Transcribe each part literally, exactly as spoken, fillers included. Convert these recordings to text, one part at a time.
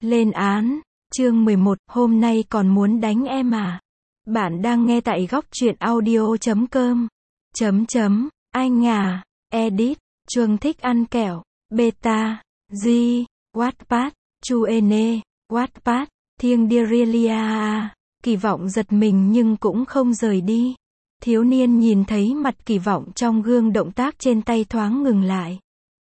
Lên án, chương mười một, hôm nay còn muốn đánh em à? Bạn đang nghe tại góc truyện audio chấm com. Chấm chấm, anh à, edit, Chuông thích ăn kẹo, beta, G, Wattpad, Chuene, Wattpad, Thiêng Derelia, Kỳ vọng giật mình nhưng cũng không rời đi. Thiếu niên nhìn thấy mặt Kỳ vọng trong gương, động tác trên tay thoáng ngừng lại.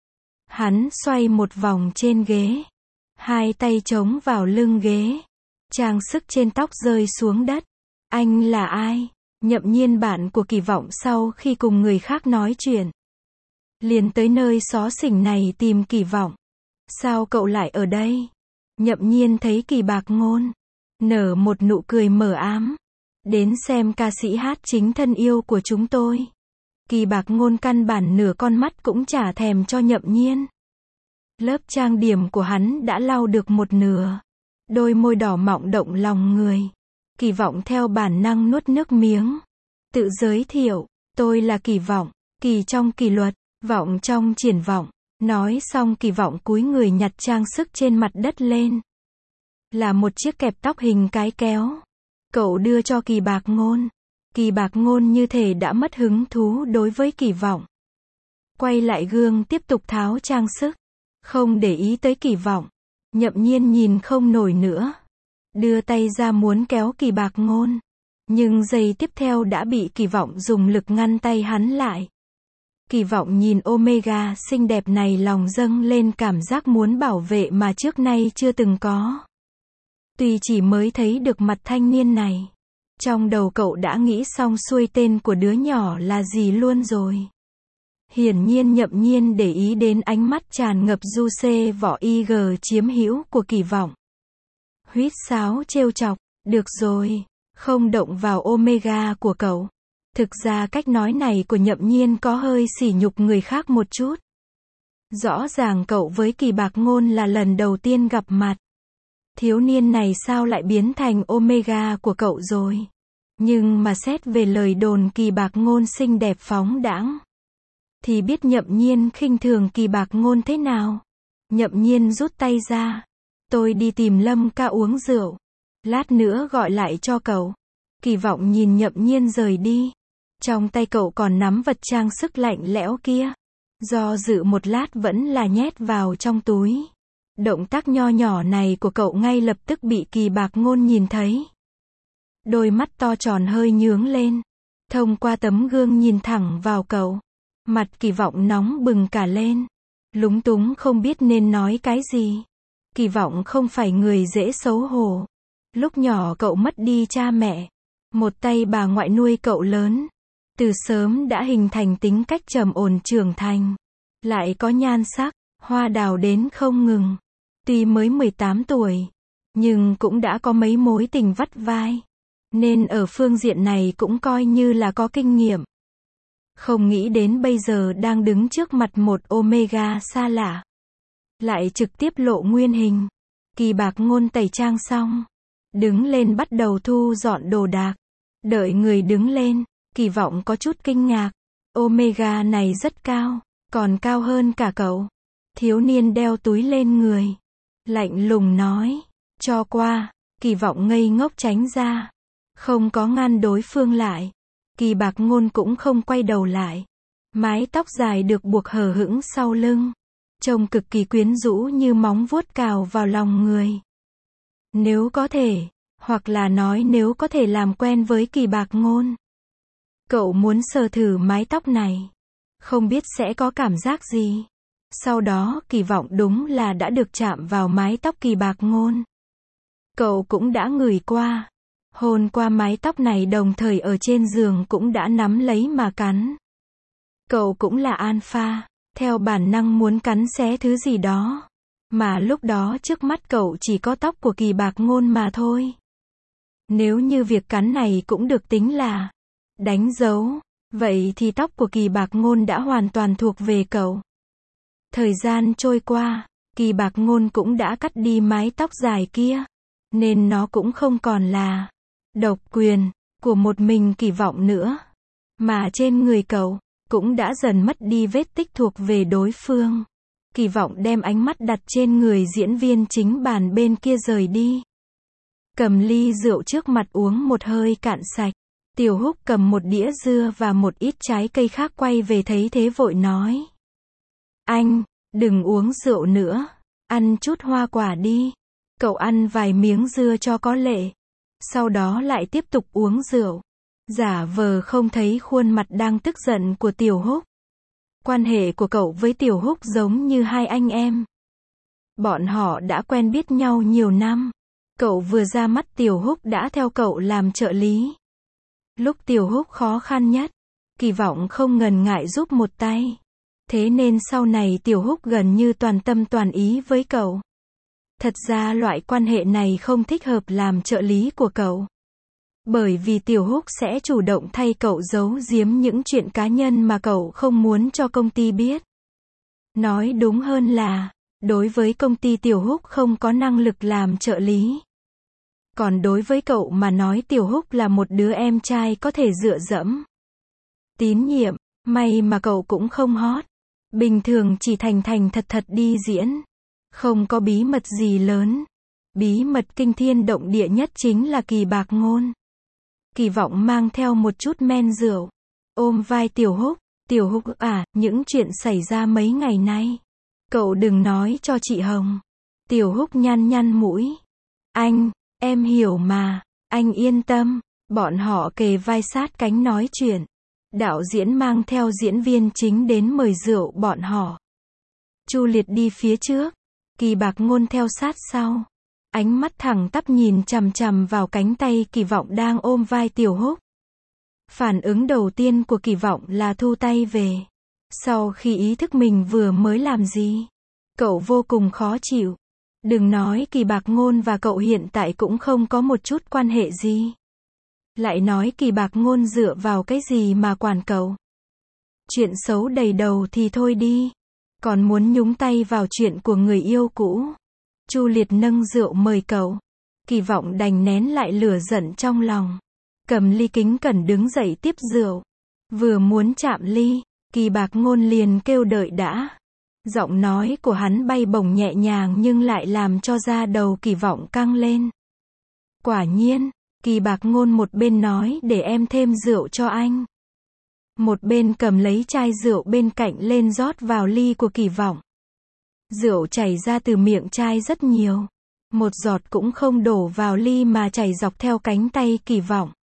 Hắn xoay một vòng trên ghế. Hai tay chống vào lưng ghế. Trang sức trên tóc rơi xuống đất. Anh là ai? Nhậm Nhiên, bạn của Kỳ vọng, sau khi cùng người khác nói chuyện, liền tới nơi xó xỉnh này tìm Kỳ vọng. Sao cậu lại ở đây? Nhậm Nhiên thấy Kỳ Bạc Ngôn nở một nụ cười mờ ám. Đến xem ca sĩ hát chính thân yêu của chúng tôi. Kỳ Bạc Ngôn căn bản nửa con mắt cũng chả thèm cho Nhậm Nhiên. Lớp trang điểm của hắn đã lau được một nửa. Đôi môi đỏ mọng động lòng người. Kỳ vọng theo bản năng nuốt nước miếng. Tự giới thiệu, tôi là Kỳ vọng, Kỳ trong kỷ luật, vọng trong triển vọng. Nói xong Kỳ vọng cúi người nhặt trang sức trên mặt đất lên. Là một chiếc kẹp tóc hình cái kéo. Cậu đưa cho Kỳ Bạc Ngôn. Kỳ Bạc Ngôn như thể đã mất hứng thú đối với Kỳ vọng. Quay lại gương tiếp tục tháo trang sức. Không để ý tới Kỳ vọng. Nhậm Nhiên nhìn không nổi nữa. Đưa tay ra muốn kéo Kỳ Bạc Ngôn. Nhưng giây tiếp theo đã bị Kỳ vọng dùng lực ngăn tay hắn lại. Kỳ vọng nhìn Omega xinh đẹp này, lòng dâng lên cảm giác muốn bảo vệ mà trước nay chưa từng có. Tuy chỉ mới thấy được mặt thanh niên này, trong đầu cậu đã nghĩ xong xuôi tên của đứa nhỏ là gì luôn rồi. Hiển nhiên Nhậm Nhiên để ý đến ánh mắt tràn ngập du xê võ y gờ chiếm hữu của Kỳ vọng. Huýt sáo trêu chọc, được rồi, không động vào Omega của cậu. Thực ra cách nói này của Nhậm Nhiên có hơi sỉ nhục người khác một chút. Rõ ràng cậu với Kỳ Bạc Ngôn là lần đầu tiên gặp mặt. Thiếu niên này sao lại biến thành Omega của cậu rồi? Nhưng mà xét về lời đồn Kỳ Bạc Ngôn xinh đẹp phóng đãng, thì biết Nhậm Nhiên khinh thường Kỳ Bạc Ngôn thế nào. Nhậm Nhiên rút tay ra. Tôi đi tìm Lâm ca uống rượu. Lát nữa gọi lại cho cậu. Kỳ vọng nhìn Nhậm Nhiên rời đi. Trong tay cậu còn nắm vật trang sức lạnh lẽo kia. Do dự một lát vẫn là nhét vào trong túi. Động tác nho nhỏ này của cậu ngay lập tức bị Kỳ Bạc Ngôn nhìn thấy. Đôi mắt to tròn hơi nhướng lên. Thông qua tấm gương nhìn thẳng vào cậu. Mặt Kỳ vọng nóng bừng cả lên. Lúng túng không biết nên nói cái gì. Kỳ vọng không phải người dễ xấu hổ. Lúc nhỏ cậu mất đi cha mẹ. Một tay bà ngoại nuôi cậu lớn. Từ sớm đã hình thành tính cách trầm ổn trưởng thành. Lại có nhan sắc, hoa đào đến không ngừng. Tuy mới mười tám tuổi, nhưng cũng đã có mấy mối tình vắt vai. Nên ở phương diện này cũng coi như là có kinh nghiệm. Không nghĩ đến bây giờ đang đứng trước mặt một Omega xa lạ. Lại trực tiếp lộ nguyên hình. Kỳ Bạc Ngôn tẩy trang xong. Đứng lên bắt đầu thu dọn đồ đạc. Đợi người đứng lên, Kỳ vọng có chút kinh ngạc. Omega này rất cao, còn cao hơn cả cậu. Thiếu niên đeo túi lên người. Lạnh lùng nói, cho qua. Kỳ vọng ngây ngốc tránh ra. Không có ngăn đối phương lại. Kỳ Bạc Ngôn cũng không quay đầu lại. Mái tóc dài được buộc hở hững sau lưng. Trông cực kỳ quyến rũ như móng vuốt cào vào lòng người. Nếu có thể, hoặc là nói nếu có thể làm quen với Kỳ Bạc Ngôn. Cậu muốn sờ thử mái tóc này. Không biết sẽ có cảm giác gì. Sau đó Kỳ vọng đúng là đã được chạm vào mái tóc Kỳ Bạc Ngôn. Cậu cũng đã ngửi qua. Hôn qua mái tóc này, đồng thời ở trên giường cũng đã nắm lấy mà cắn. Cậu cũng là alpha, theo bản năng muốn cắn xé thứ gì đó. Mà lúc đó trước mắt cậu chỉ có tóc của Kỳ Bạc Ngôn mà thôi. Nếu như việc cắn này cũng được tính là đánh dấu, vậy thì tóc của Kỳ Bạc Ngôn đã hoàn toàn thuộc về cậu. Thời gian trôi qua, Kỳ Bạc Ngôn cũng đã cắt đi mái tóc dài kia. Nên nó cũng không còn là độc quyền của một mình Kỳ vọng nữa. Mà trên người cậu cũng đã dần mất đi vết tích thuộc về đối phương. Kỳ vọng đem ánh mắt đặt trên người diễn viên chính bàn bên kia rời đi. Cầm ly rượu trước mặt uống một hơi cạn sạch. Tiểu Húc cầm một đĩa dưa và một ít trái cây khác quay về thấy thế vội nói. Anh, đừng uống rượu nữa. Ăn chút hoa quả đi. Cậu ăn vài miếng dưa cho có lệ. Sau đó lại tiếp tục uống rượu. Giả vờ không thấy khuôn mặt đang tức giận của Tiểu Húc. Quan hệ của cậu với Tiểu Húc giống như hai anh em. Bọn họ đã quen biết nhau nhiều năm. Cậu vừa ra mắt Tiểu Húc đã theo cậu làm trợ lý. Lúc Tiểu Húc khó khăn nhất, Kỳ vọng không ngần ngại giúp một tay. Thế nên sau này Tiểu Húc gần như toàn tâm toàn ý với cậu. Thật ra loại quan hệ này không thích hợp làm trợ lý của cậu. Bởi vì Tiểu Húc sẽ chủ động thay cậu giấu giếm những chuyện cá nhân mà cậu không muốn cho công ty biết. Nói đúng hơn là, đối với công ty Tiểu Húc không có năng lực làm trợ lý. Còn đối với cậu mà nói Tiểu Húc là một đứa em trai có thể dựa dẫm. Tín nhiệm, may mà cậu cũng không hot. Bình thường chỉ thành thành thật thật đi diễn. Không có bí mật gì lớn. Bí mật kinh thiên động địa nhất chính là Kỳ Bạc Ngôn. Kỳ vọng mang theo một chút men rượu. Ôm vai Tiểu Húc. Tiểu Húc à, những chuyện xảy ra mấy ngày nay. Cậu đừng nói cho chị Hồng. Tiểu Húc nhăn nhăn mũi. Anh, em hiểu mà. Anh yên tâm. Bọn họ kề vai sát cánh nói chuyện. Đạo diễn mang theo diễn viên chính đến mời rượu bọn họ. Chu Liệt đi phía trước. Kỳ Bạc Ngôn theo sát sau. Ánh mắt thẳng tắp nhìn chằm chằm vào cánh tay Kỳ vọng đang ôm vai Tiểu Húc. Phản ứng đầu tiên của Kỳ vọng là thu tay về. Sau khi ý thức mình vừa mới làm gì, cậu vô cùng khó chịu. Đừng nói Kỳ Bạc Ngôn và cậu hiện tại cũng không có một chút quan hệ gì. Lại nói Kỳ Bạc Ngôn dựa vào cái gì mà quản cậu. Chuyện xấu đầy đầu thì thôi đi. Còn muốn nhúng tay vào chuyện của người yêu cũ. Chu Liệt nâng rượu mời cậu. Kỳ vọng đành nén lại lửa giận trong lòng. Cầm ly kính cẩn đứng dậy tiếp rượu. Vừa muốn chạm ly, Kỳ Bạc Ngôn liền kêu đợi đã. Giọng nói của hắn bay bổng nhẹ nhàng nhưng lại làm cho da đầu Kỳ vọng căng lên. Quả nhiên, Kỳ Bạc Ngôn một bên nói để em thêm rượu cho anh. Một bên cầm lấy chai rượu bên cạnh lên rót vào ly của Kỳ vọng. Rượu chảy ra từ miệng chai rất nhiều. Một giọt cũng không đổ vào ly mà chảy dọc theo cánh tay Kỳ vọng.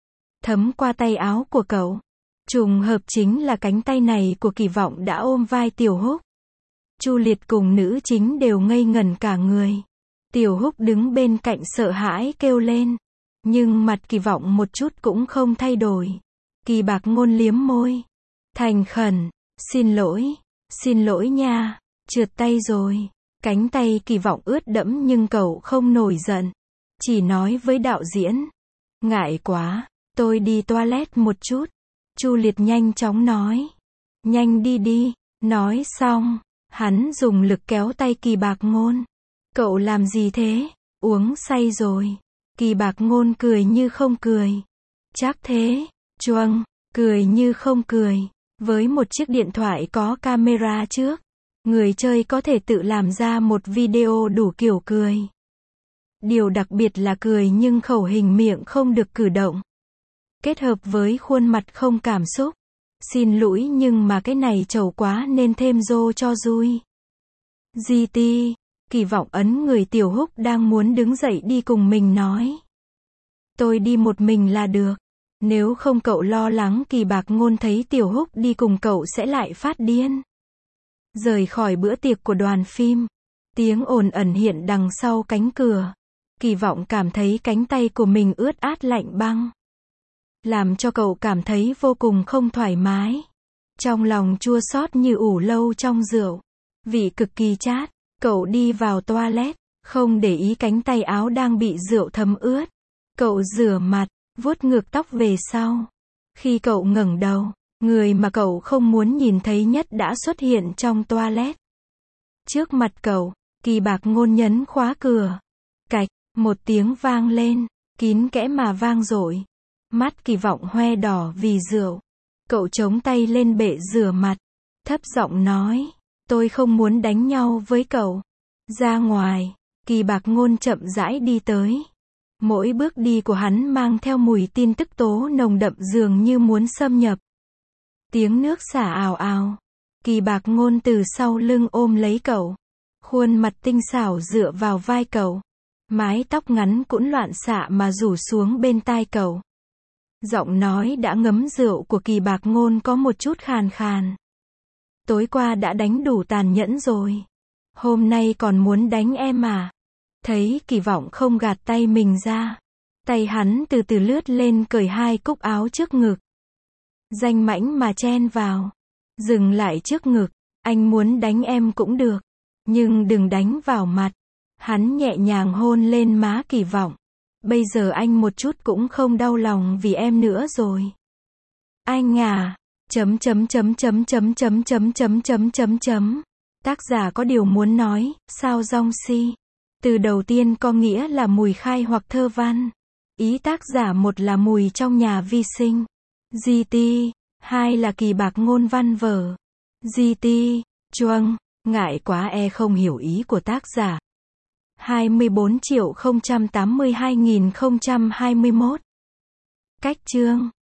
Thấm qua tay áo của cậu. Trùng hợp chính là cánh tay này của Kỳ vọng đã ôm vai Tiểu Húc. Chu Liệt cùng nữ chính đều ngây ngẩn cả người. Tiểu Húc đứng bên cạnh sợ hãi kêu lên. Nhưng mặt Kỳ vọng một chút cũng không thay đổi. Kỳ Bạc Ngôn liếm môi. Thành khẩn. Xin lỗi. Xin lỗi nha. Trượt tay rồi. Cánh tay Kỳ vọng ướt đẫm nhưng cậu không nổi giận. Chỉ nói với đạo diễn. Ngại quá. Tôi đi toilet một chút. Chu Liệt nhanh chóng nói. Nhanh đi đi. Nói xong. Hắn dùng lực kéo tay Kỳ Bạc Ngôn. Cậu làm gì thế? Uống say rồi. Kỳ Bạc Ngôn cười như không cười. Chắc thế. Chuông. Cười như không cười. Với một chiếc điện thoại có camera trước. Người chơi có thể tự làm ra một video đủ kiểu cười. Điều đặc biệt là cười nhưng khẩu hình miệng không được cử động. Kết hợp với khuôn mặt không cảm xúc. Xin lỗi nhưng mà cái này trầu quá nên thêm rô cho vui. giê tê. Kỳ vọng ấn người Tiểu Húc đang muốn đứng dậy đi cùng mình nói. Tôi đi một mình là được. Nếu không cậu lo lắng Kỳ Bạc Ngôn thấy Tiểu Húc đi cùng cậu sẽ lại phát điên. Rời khỏi bữa tiệc của đoàn phim. Tiếng ồn ẩn hiện đằng sau cánh cửa. Kỳ vọng cảm thấy cánh tay của mình ướt át lạnh băng. Làm cho cậu cảm thấy vô cùng không thoải mái. Trong lòng chua xót như ủ lâu trong rượu. Vị cực kỳ chát. Cậu đi vào toilet. Không để ý cánh tay áo đang bị rượu thấm ướt. Cậu rửa mặt. Vuốt ngược tóc về sau. Khi cậu ngẩng đầu. Người mà cậu không muốn nhìn thấy nhất đã xuất hiện trong toilet. Trước mặt cậu. Kỳ Bạc Ngôn nhấn khóa cửa. Cạch. Một tiếng vang lên. Kín kẽ mà vang dội. Mắt Kỳ vọng hoe đỏ vì rượu. Cậu chống tay lên bệ rửa mặt. Thấp giọng nói. Tôi không muốn đánh nhau với cậu. Ra ngoài, Kỳ Bạc Ngôn chậm rãi đi tới. Mỗi bước đi của hắn mang theo mùi tin tức tố nồng đậm dường như muốn xâm nhập. Tiếng nước xả ào ào. Kỳ Bạc Ngôn từ sau lưng ôm lấy cậu. Khuôn mặt tinh xảo dựa vào vai cậu. Mái tóc ngắn cũng loạn xạ mà rủ xuống bên tai cậu. Giọng nói đã ngấm rượu của Kỳ Bạc Ngôn có một chút khàn khàn. Tối qua đã đánh đủ tàn nhẫn rồi. Hôm nay còn muốn đánh em à? Thấy Kỳ Vọng không gạt tay mình ra. Tay hắn từ từ lướt lên cởi hai cúc áo trước ngực. Danh mãnh mà chen vào. Dừng lại trước ngực. Anh muốn đánh em cũng được. Nhưng đừng đánh vào mặt. Hắn nhẹ nhàng hôn lên má Kỳ Vọng. Bây giờ anh một chút cũng không đau lòng vì em nữa rồi. Anh à. Chấm chấm chấm chấm chấm chấm chấm chấm chấm chấm chấm. Tác giả có điều muốn nói, sao Dong Si. Từ đầu tiên có nghĩa là mùi khai hoặc thơ văn. Ý tác giả một là mùi trong nhà vi sinh. giê tê. Hai là Kỳ Bạc Ngôn văn vở. giê tê. Chuông. Ngại quá e không hiểu ý của tác giả. hai mươi bốn triệu không trăm tám mươi hai nghìn không trăm hai mươi mốt. Cách chương.